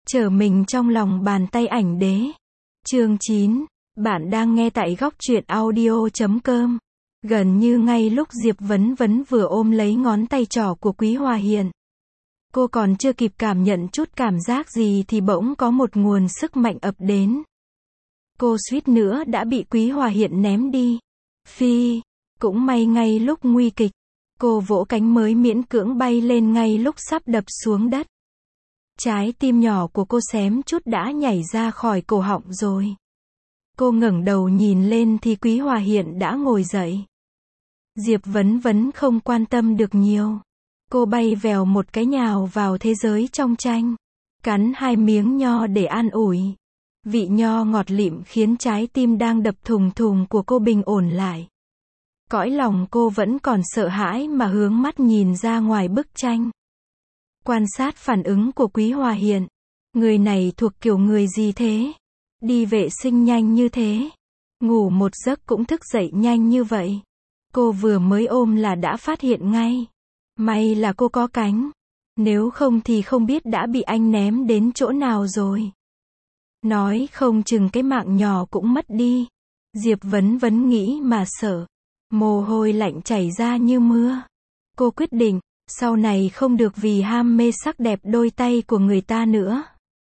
Trở mình trong lòng bàn tay ảnh đế. Chương 9. Bạn đang nghe tại góc truyện audio.com. Gần như ngay lúc Diệp Vấn Vấn vừa ôm lấy ngón tay trỏ của Quý Hòa Hiện. Cô còn chưa kịp cảm nhận chút cảm giác gì thì bỗng có một nguồn sức mạnh ập đến. Cô suýt nữa đã bị Quý Hòa Hiện ném đi. Phi, cũng may ngay lúc nguy kịch, cô vỗ cánh mới miễn cưỡng bay lên ngay lúc sắp đập xuống đất. Trái tim nhỏ của cô xém chút đã nhảy ra khỏi cổ họng rồi. Cô ngẩng đầu nhìn lên thì Quý Hòa Hiện đã ngồi dậy. Diệp Vấn Vấn không quan tâm được nhiều. Cô bay vèo một cái nhào vào thế giới trong tranh. Cắn 2 miếng nho để an ủi. Vị nho ngọt lịm khiến trái tim đang đập thùng thùng của cô bình ổn lại. Cõi lòng cô vẫn còn sợ hãi mà hướng mắt nhìn ra ngoài bức tranh. Quan sát phản ứng của Quý Hòa Hiện. Người này thuộc kiểu người gì thế? Đi vệ sinh nhanh như thế. Ngủ một giấc cũng thức dậy nhanh như vậy. Cô vừa mới ôm là đã phát hiện ngay. May là cô có cánh. Nếu không thì không biết đã bị anh ném đến chỗ nào rồi. Nói không chừng cái mạng nhỏ cũng mất đi. Diệp Vấn Vấn nghĩ mà sợ. Mồ hôi lạnh chảy ra như mưa. Cô quyết định, sau này không được vì ham mê sắc đẹp đôi tay của người ta nữa.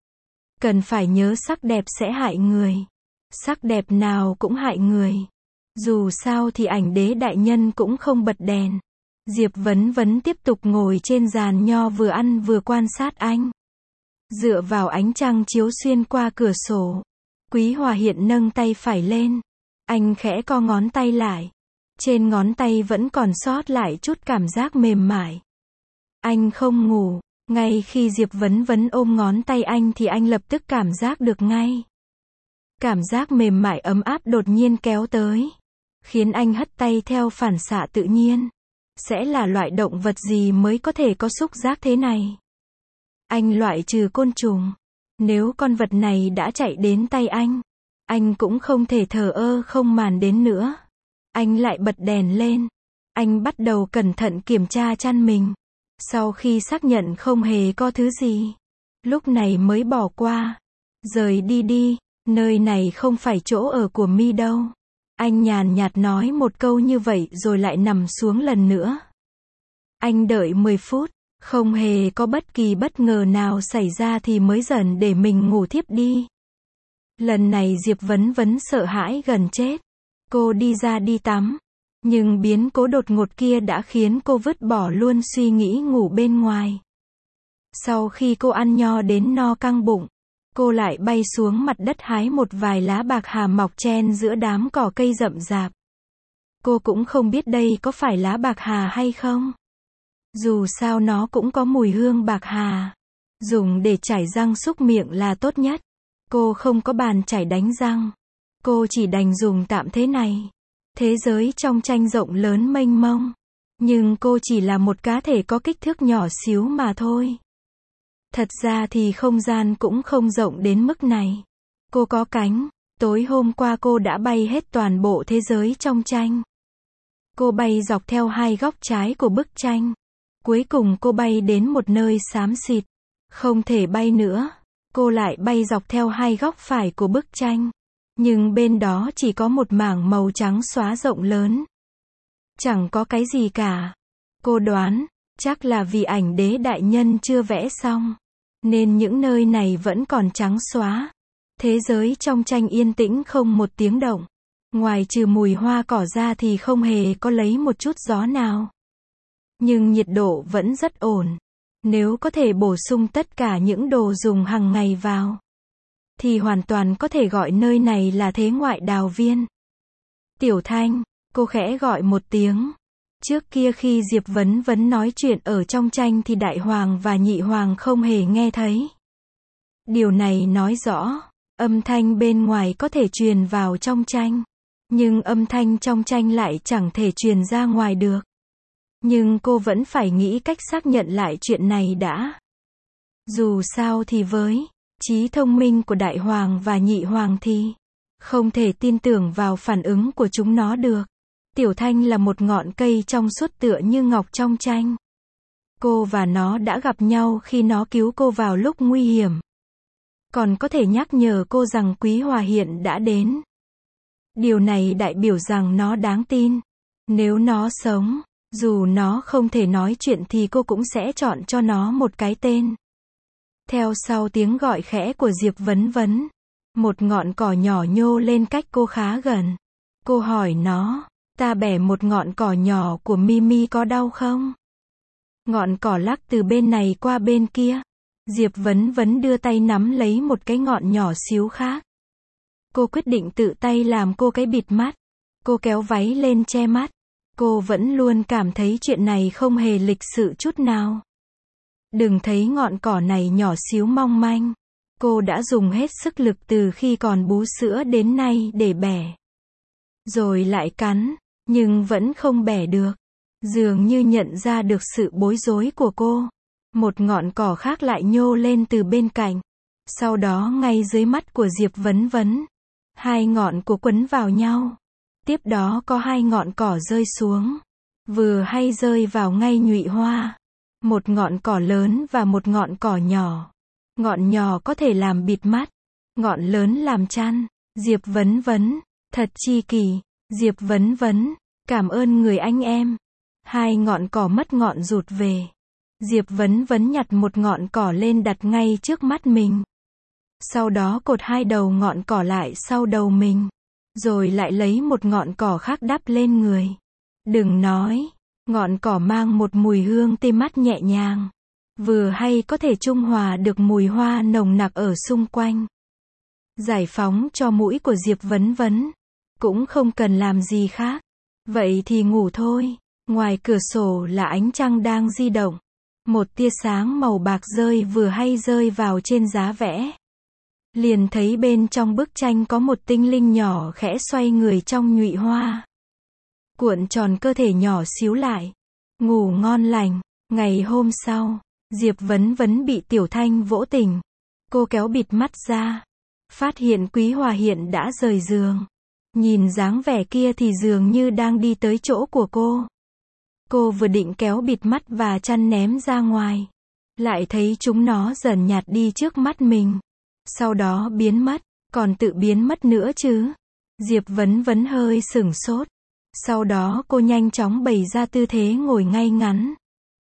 Cần phải nhớ sắc đẹp sẽ hại người. Sắc đẹp nào cũng hại người. Dù sao thì ảnh đế đại nhân cũng không bật đèn. Diệp Vấn Vấn tiếp tục ngồi trên giàn nho vừa ăn vừa quan sát anh. Dựa vào ánh trăng chiếu xuyên qua cửa sổ. Quý Hòa Hiện nâng tay phải lên. Anh khẽ co ngón tay lại. Trên ngón tay vẫn còn sót lại chút cảm giác mềm mại. Anh không ngủ. Ngay khi Diệp Vấn Vấn ôm ngón tay anh thì anh lập tức cảm giác được ngay. Cảm giác mềm mại ấm áp đột nhiên kéo tới. Khiến anh hất tay theo phản xạ tự nhiên. Sẽ là loại động vật gì mới có thể có xúc giác thế này? Anh loại trừ côn trùng. Nếu con vật này đã chạy đến tay anh cũng không thể thờ ơ không màn đến nữa. Anh lại bật đèn lên. Anh bắt đầu cẩn thận kiểm tra chăn mình. Sau khi xác nhận không hề có thứ gì, lúc này mới bỏ qua. Rời đi đi, nơi này không phải chỗ ở của mi đâu. Anh nhàn nhạt nói một câu như vậy rồi lại nằm xuống lần nữa. Anh đợi 10 phút, không hề có bất kỳ bất ngờ nào xảy ra thì mới dần để mình ngủ thiếp đi. Lần này Diệp Vấn Vấn sợ hãi gần chết. Cô đi ra đi tắm. Nhưng biến cố đột ngột kia đã khiến cô vứt bỏ luôn suy nghĩ ngủ bên ngoài. Sau khi cô ăn nho đến no căng bụng, cô lại bay xuống mặt đất hái một vài lá bạc hà mọc chen giữa đám cỏ cây rậm rạp. Cô cũng không biết đây có phải lá bạc hà hay không. Dù sao nó cũng có mùi hương bạc hà. Dùng để chải răng súc miệng là tốt nhất. Cô không có bàn chải đánh răng. Cô chỉ đành dùng tạm thế này. Thế giới trong tranh rộng lớn mênh mông. Nhưng cô chỉ là một cá thể có kích thước nhỏ xíu mà thôi. Thật ra thì không gian cũng không rộng đến mức này. Cô có cánh. Tối hôm qua cô đã bay hết toàn bộ thế giới trong tranh. Cô bay dọc theo 2 góc trái của bức tranh. Cuối cùng cô bay đến một nơi xám xịt. Không thể bay nữa. Cô lại bay dọc theo 2 góc phải của bức tranh. Nhưng bên đó chỉ có một mảng màu trắng xóa rộng lớn. Chẳng có cái gì cả. Cô đoán, chắc là vì ảnh đế đại nhân chưa vẽ xong. Nên những nơi này vẫn còn trắng xóa. Thế giới trong tranh yên tĩnh không một tiếng động. Ngoài trừ mùi hoa cỏ ra thì không hề có lấy một chút gió nào. Nhưng nhiệt độ vẫn rất ổn. Nếu có thể bổ sung tất cả những đồ dùng hàng ngày vào, thì hoàn toàn có thể gọi nơi này là thế ngoại đào viên. Tiểu Thanh, cô khẽ gọi một tiếng. Trước kia khi Diệp Vấn Vấn nói chuyện ở trong tranh thì Đại Hoàng và Nhị Hoàng không hề nghe thấy. Điều này nói rõ, âm thanh bên ngoài có thể truyền vào trong tranh. Nhưng âm thanh trong tranh lại chẳng thể truyền ra ngoài được. Nhưng cô vẫn phải nghĩ cách xác nhận lại chuyện này đã. Dù sao thì với trí thông minh của Đại Hoàng và Nhị Hoàng thì không thể tin tưởng vào phản ứng của chúng nó được. Tiểu Thanh là một ngọn cây trong suốt tựa như ngọc trong tranh. Cô và nó đã gặp nhau khi nó cứu cô vào lúc nguy hiểm. còn có thể nhắc nhở cô rằng Quý Hòa hiện đã đến. Điều này đại biểu rằng nó đáng tin. Nếu nó sống, dù nó không thể nói chuyện thì cô cũng sẽ chọn cho nó một cái tên. Theo sau tiếng gọi khẽ của Diệp Vấn Vấn, một ngọn cỏ nhỏ nhô lên cách cô khá gần. Cô hỏi nó, ta bẻ một ngọn cỏ nhỏ của Mimi có đau không? Ngọn cỏ lắc từ bên này qua bên kia. Diệp Vấn Vấn đưa tay nắm lấy một cái ngọn nhỏ xíu khác. Cô quyết định tự tay làm cô cái bịt mắt. Cô kéo váy lên che mắt. Cô vẫn luôn cảm thấy chuyện này không hề lịch sự chút nào. Đừng thấy ngọn cỏ này nhỏ xíu mong manh. Cô đã dùng hết sức lực từ khi còn bú sữa đến nay để bẻ. Rồi lại cắn, nhưng vẫn không bẻ được. Dường như nhận ra được sự bối rối của cô. Một ngọn cỏ khác lại nhô lên từ bên cạnh. Sau đó ngay dưới mắt của Diệp Vấn Vấn, hai ngọn của quấn vào nhau. Tiếp đó có hai ngọn cỏ rơi xuống. Vừa hay rơi vào ngay nhụy hoa. Một ngọn cỏ lớn và một ngọn cỏ nhỏ. Ngọn nhỏ có thể làm bịt mắt. Ngọn lớn làm chăn. Diệp Vấn Vấn, thật chi kỳ. Diệp Vấn Vấn, cảm ơn người anh em. Hai ngọn cỏ mất ngọn rụt về. Diệp Vấn Vấn nhặt một ngọn cỏ lên đặt ngay trước mắt mình. Sau đó cột hai đầu ngọn cỏ lại sau đầu mình. Rồi lại lấy một ngọn cỏ khác đắp lên người. Đừng nói, ngọn cỏ mang một mùi hương tê mát nhẹ nhàng. Vừa hay có thể trung hòa được mùi hoa nồng nặc ở xung quanh. Giải phóng cho mũi của Diệp Vấn Vấn. Cũng không cần làm gì khác. Vậy thì ngủ thôi. Ngoài cửa sổ là ánh trăng đang di động. Một tia sáng màu bạc vừa hay rơi vào trên giá vẽ. Liền thấy bên trong bức tranh có một tinh linh nhỏ khẽ xoay người trong nhụy hoa. Cuộn tròn cơ thể nhỏ xíu lại. Ngủ ngon lành. Ngày hôm sau, Diệp Vấn Vấn bị Tiểu Thanh vỗ tỉnh. Cô kéo bịt mắt ra. Phát hiện Quý Hòa hiện đã rời giường. Nhìn dáng vẻ kia thì dường như đang đi tới chỗ của cô. Cô vừa định kéo bịt mắt và chăn ném ra ngoài. Lại thấy chúng nó dần nhạt đi trước mắt mình. Sau đó biến mất. Còn tự biến mất nữa chứ. Diệp Vấn Vấn hơi sửng sốt. Sau đó cô nhanh chóng bày ra tư thế ngồi ngay ngắn.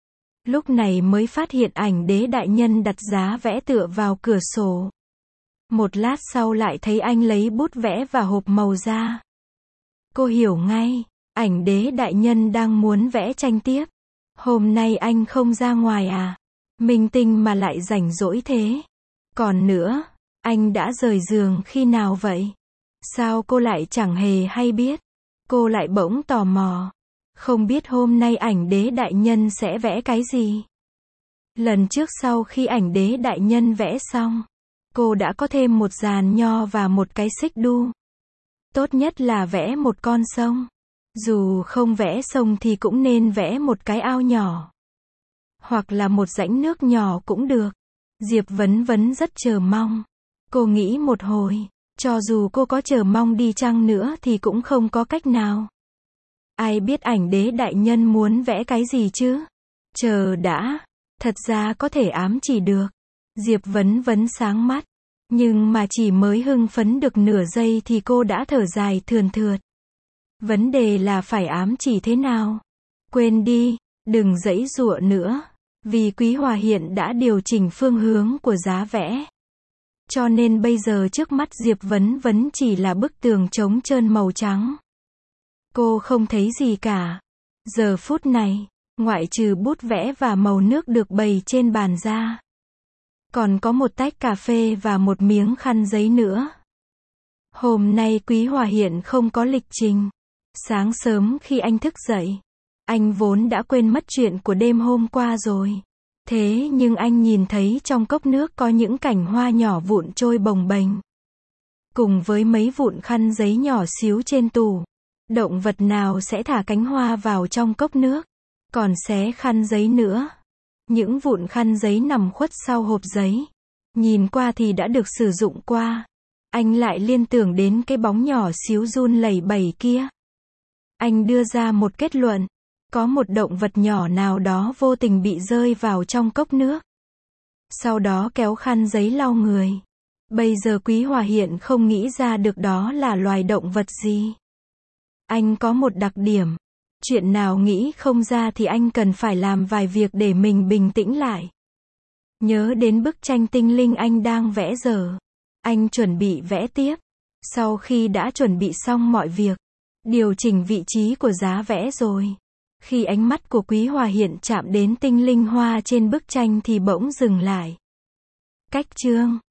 Lúc này mới phát hiện ảnh Đế đại nhân đặt giá vẽ tựa vào cửa sổ. Một lát sau lại thấy anh lấy bút vẽ và hộp màu ra. Cô hiểu ngay, ảnh Đế đại nhân đang muốn vẽ tranh tiếp. Hôm nay anh không ra ngoài à? Minh tinh mà lại rảnh rỗi thế. Còn nữa, anh đã rời giường khi nào vậy? Sao cô lại chẳng hề hay biết? Cô lại bỗng tò mò. Không biết hôm nay ảnh Đế đại nhân sẽ vẽ cái gì? Lần trước sau khi ảnh Đế đại nhân vẽ xong, cô đã có thêm một dàn nho và một cái xích đu. Tốt nhất là vẽ một con sông. Dù không vẽ sông thì cũng nên vẽ một cái ao nhỏ. Hoặc là một rãnh nước nhỏ cũng được. Diệp Vấn Vấn rất chờ mong. Cô nghĩ một hồi, cho dù cô có chờ mong đi chăng nữa thì cũng không có cách nào. Ai biết ảnh Đế đại nhân muốn vẽ cái gì chứ? Chờ đã. Thật ra có thể ám chỉ được. Diệp Vấn Vấn sáng mắt. Nhưng mà chỉ mới hưng phấn được nửa giây thì cô đã thở dài thườn thượt. Vấn đề là phải ám chỉ thế nào? Quên đi, đừng giãy giụa nữa. Vì Quý Hòa hiện đã điều chỉnh phương hướng của giá vẽ. Cho nên bây giờ trước mắt Diệp Vấn Vấn chỉ là bức tường trống trơn màu trắng. Cô không thấy gì cả. Giờ phút này, ngoại trừ bút vẽ và màu nước được bày trên bàn ra, còn có một tách cà phê và một miếng khăn giấy nữa. Hôm nay Quý Hòa hiện không có lịch trình. Sáng sớm khi anh thức dậy, anh vốn đã quên mất chuyện của đêm hôm qua rồi. Thế nhưng anh nhìn thấy trong cốc nước có những cành hoa nhỏ vụn trôi bồng bềnh. Cùng với mấy vụn khăn giấy nhỏ xíu trên tủ. Động vật nào sẽ thả cánh hoa vào trong cốc nước? Còn xé khăn giấy nữa. Những vụn khăn giấy nằm khuất sau hộp giấy. Nhìn qua thì đã được sử dụng qua. Anh lại liên tưởng đến cái bóng nhỏ xíu run lẩy bẩy kia. Anh đưa ra một kết luận. Có một động vật nhỏ nào đó vô tình bị rơi vào trong cốc nước. Sau đó kéo khăn giấy lau người. Bây giờ Quý Hòa hiện không nghĩ ra được đó là loài động vật gì. Anh có một đặc điểm. Chuyện nào nghĩ không ra thì anh cần phải làm vài việc để mình bình tĩnh lại. Nhớ đến bức tranh tinh linh anh đang vẽ giờ. Anh chuẩn bị vẽ tiếp. Sau khi đã chuẩn bị xong mọi việc, điều chỉnh vị trí của giá vẽ rồi, khi ánh mắt của Quý Hòa hiện chạm đến tinh linh hoa trên bức tranh thì bỗng dừng lại. Cách chương